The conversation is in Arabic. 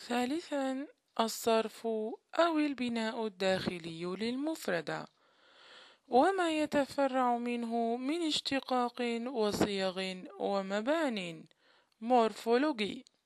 ثالثا الصرف أو البناء الداخلي للمفردة، وما يتفرع منه من اشتقاق وصيغ ومبان مورفولوجي.